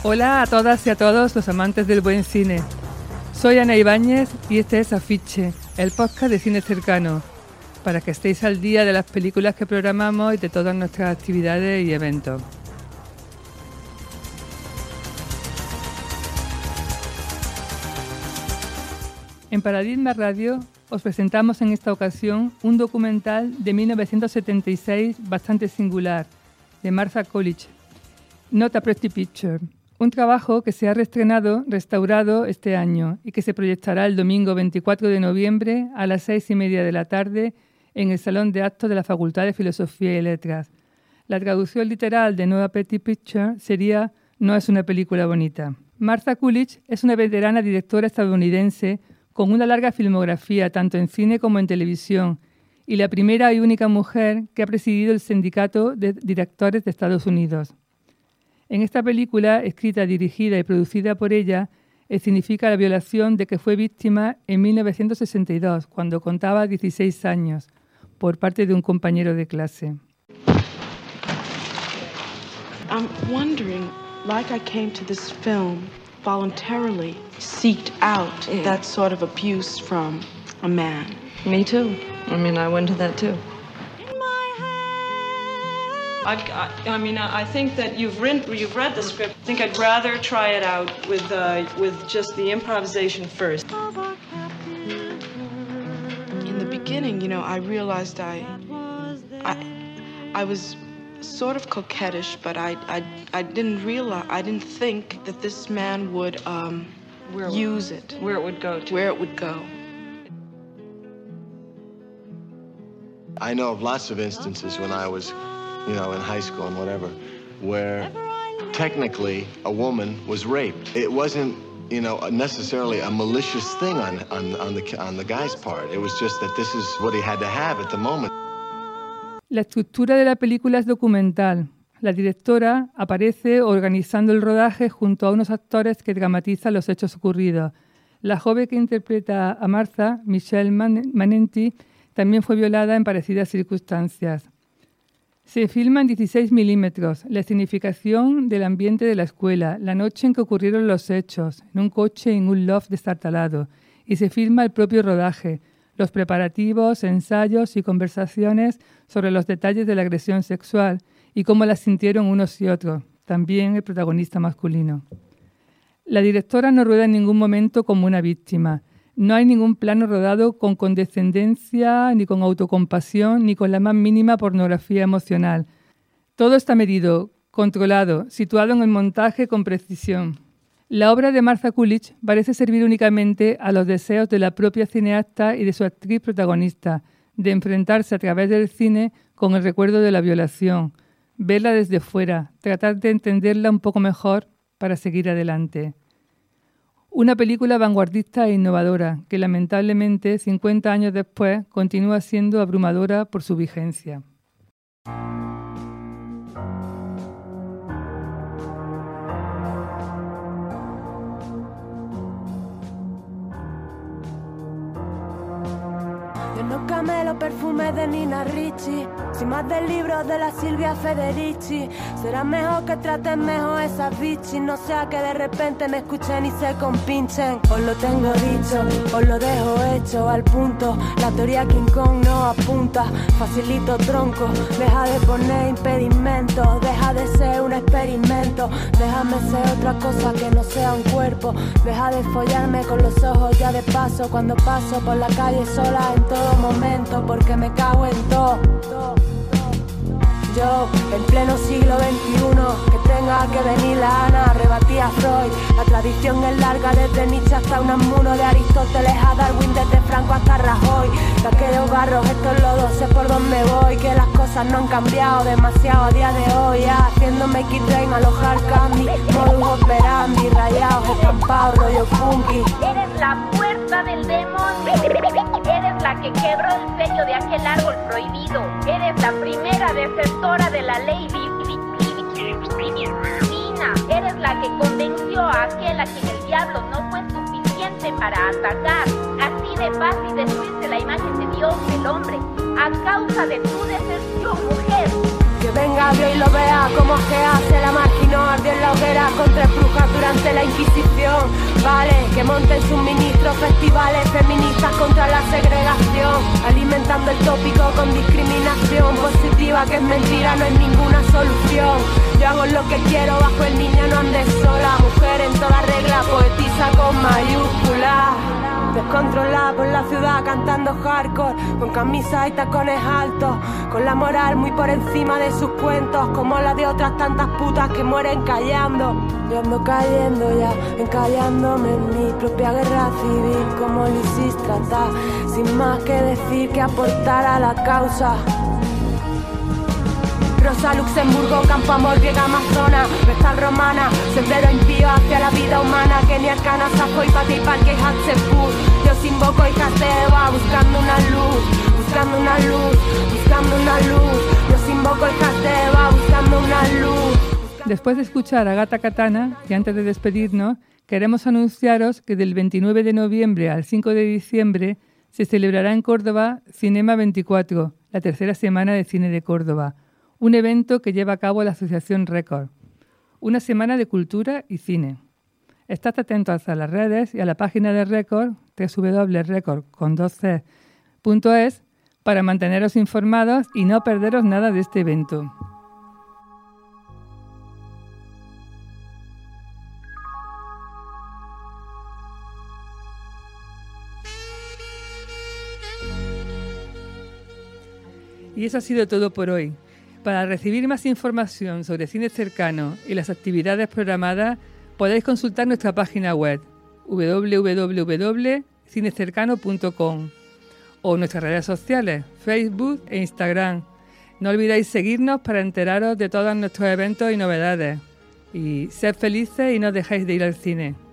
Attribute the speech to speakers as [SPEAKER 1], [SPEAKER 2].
[SPEAKER 1] Hola a todas y a todos los amantes del buen cine. Soy Ana Ibáñez y este es Afiche, el podcast de cine cercano, para que estéis al día de las películas que programamos y de todas nuestras actividades y eventos. En Paradigma Radio os presentamos en esta ocasión un documental de 1976 bastante singular, de Martha Coolidge, Not a Pretty Picture. Un trabajo que se ha restaurado este año y que se proyectará el domingo 24 de noviembre a las 6:30 de la tarde en el Salón de Actos de la Facultad de Filosofía y Letras. La traducción literal de Not a Pretty Picture sería No es una película bonita. Martha Coolidge es una veterana directora estadounidense con una larga filmografía tanto en cine como en televisión y la primera y única mujer que ha presidido el Sindicato de Directores de Estados Unidos. En esta película, escrita, dirigida y producida por ella, significa la violación de que fue víctima en 1962, cuando contaba 16 años, por parte de un compañero de clase.
[SPEAKER 2] I'm wondering, like I came to this film voluntarily, seeked out that sort of abuse from a man.
[SPEAKER 3] Me too. I mean, I went to that too.
[SPEAKER 4] I think that you've read the script. I think I'd rather try it out with just the improvisation first.
[SPEAKER 2] In the beginning, I realized I was sort of coquettish, but I didn't think that this man would use it.
[SPEAKER 4] Where it would go to.
[SPEAKER 2] Where it would go.
[SPEAKER 5] I know of lots of instances when I was in high school and whatever, where technically a woman was raped. It wasn't, necessarily a malicious thing on the guy's part. It was just that this is what he had to have at the moment.
[SPEAKER 1] La estructura de la película es documental. La directora aparece organizando el rodaje junto a unos actores que dramatizan los hechos ocurridos. La joven que interpreta a Martha, Michelle Manenti, también fue violada en parecidas circunstancias. Se filma en 16 milímetros, la escenificación del ambiente de la escuela, la noche en que ocurrieron los hechos, en un coche en un loft destartalado, y se filma el propio rodaje, los preparativos, ensayos y conversaciones sobre los detalles de la agresión sexual y cómo la sintieron unos y otros, también el protagonista masculino. La directora no rueda en ningún momento como una víctima. No hay ningún plano rodado con condescendencia, ni con autocompasión, ni con la más mínima pornografía emocional. Todo está medido, controlado, situado en el montaje con precisión. La obra de Martha Coolidge parece servir únicamente a los deseos de la propia cineasta y de su actriz protagonista, de enfrentarse a través del cine con el recuerdo de la violación, verla desde fuera, tratar de entenderla un poco mejor para seguir adelante. Una película vanguardista e innovadora que lamentablemente 50 años después continúa siendo abrumadora por su vigencia.
[SPEAKER 6] No camelo, perfume de Nina Ricci, sin más del libro de la Silvia Federici. Será mejor que traten mejor esas bichis, no sea que de repente me escuchen y se compinchen. Os lo tengo dicho, os lo dejo hecho al punto. La teoría King Kong no apunta, facilito tronco. Deja de poner impedimentos, deja de ser un experimento. Déjame ser otra cosa que no sea un cuerpo. Deja de follarme con los ojos ya de paso, cuando paso por la calle sola en todo momento, porque me cago en todo. Yo, en pleno siglo XXI, que tenga que venir la Ana, rebatí a Freud. La tradición es larga, desde Nietzsche hasta Unamuno, de Aristóteles a Darwin, desde Franco hasta Rajoy. De aquellos barros, estos lodos, sé por dónde voy, que las cosas no han cambiado demasiado a día de hoy. Haciéndome X-Train, alojar candy, modus operandi, rayados, estampados, rollo funky.
[SPEAKER 7] Eres la puerta del demonio, eres la que quebró el sello de aquel árbol prohibido, eres la primera desertora de la ley divina, eres la que convenció a aquel a quien el diablo no fue suficiente para atacar. Así de fácil destruirse la imagen de Dios del hombre a causa de tu deserción, mujer.
[SPEAKER 6] Que venga Dios y lo vea como que hace la máquina no ardió en la hoguera con 3 brujas durante la Inquisición. Vale, que monten suministros, festivales feministas contra la segregación, alimentando el tópico con discriminación positiva, que es mentira, no es ninguna solución. Yo hago lo que quiero bajo el niño, no andes sola. Mujer en toda regla, poetisa con mayúsculas. Descontrolada por la ciudad cantando hardcore, con camisas y tacones altos, con la moral muy por encima de sus cuentos, como la de otras tantas putas que mueren callando. Yo ando cayendo ya, encallándome en mi propia guerra civil, como Lisístrata, sin más que decir que aportar a la causa. Rosa Luxemburgo, Campo Amor, griega amazona, Vestal romana, sendero impío hacia la vida humana, Kenia Arcana, Safo y Pati Parque y Hatshepsut. Yo os invoco hijas de Eva, buscando una luz, buscando una luz, buscando una luz. Yo os invoco hijas de Eva, buscando una luz.
[SPEAKER 1] Después de escuchar a Gata Katana, y antes de despedirnos, queremos anunciaros que del 29 de noviembre al 5 de diciembre se celebrará en Córdoba Cinema 24, la tercera semana de cine de Córdoba, un evento que lleva a cabo la Asociación Record. Una semana de cultura y cine. Estad atentos a las redes y a la página de Record, www.record.es, para manteneros informados y no perderos nada de este evento. Y eso ha sido todo por hoy. Para recibir más información sobre cine cercano y las actividades programadas, podéis consultar nuestra página web www.cinecercano.com o nuestras redes sociales, Facebook e Instagram. No olvidéis seguirnos para enteraros de todos nuestros eventos y novedades. Y sed felices y no dejéis de ir al cine.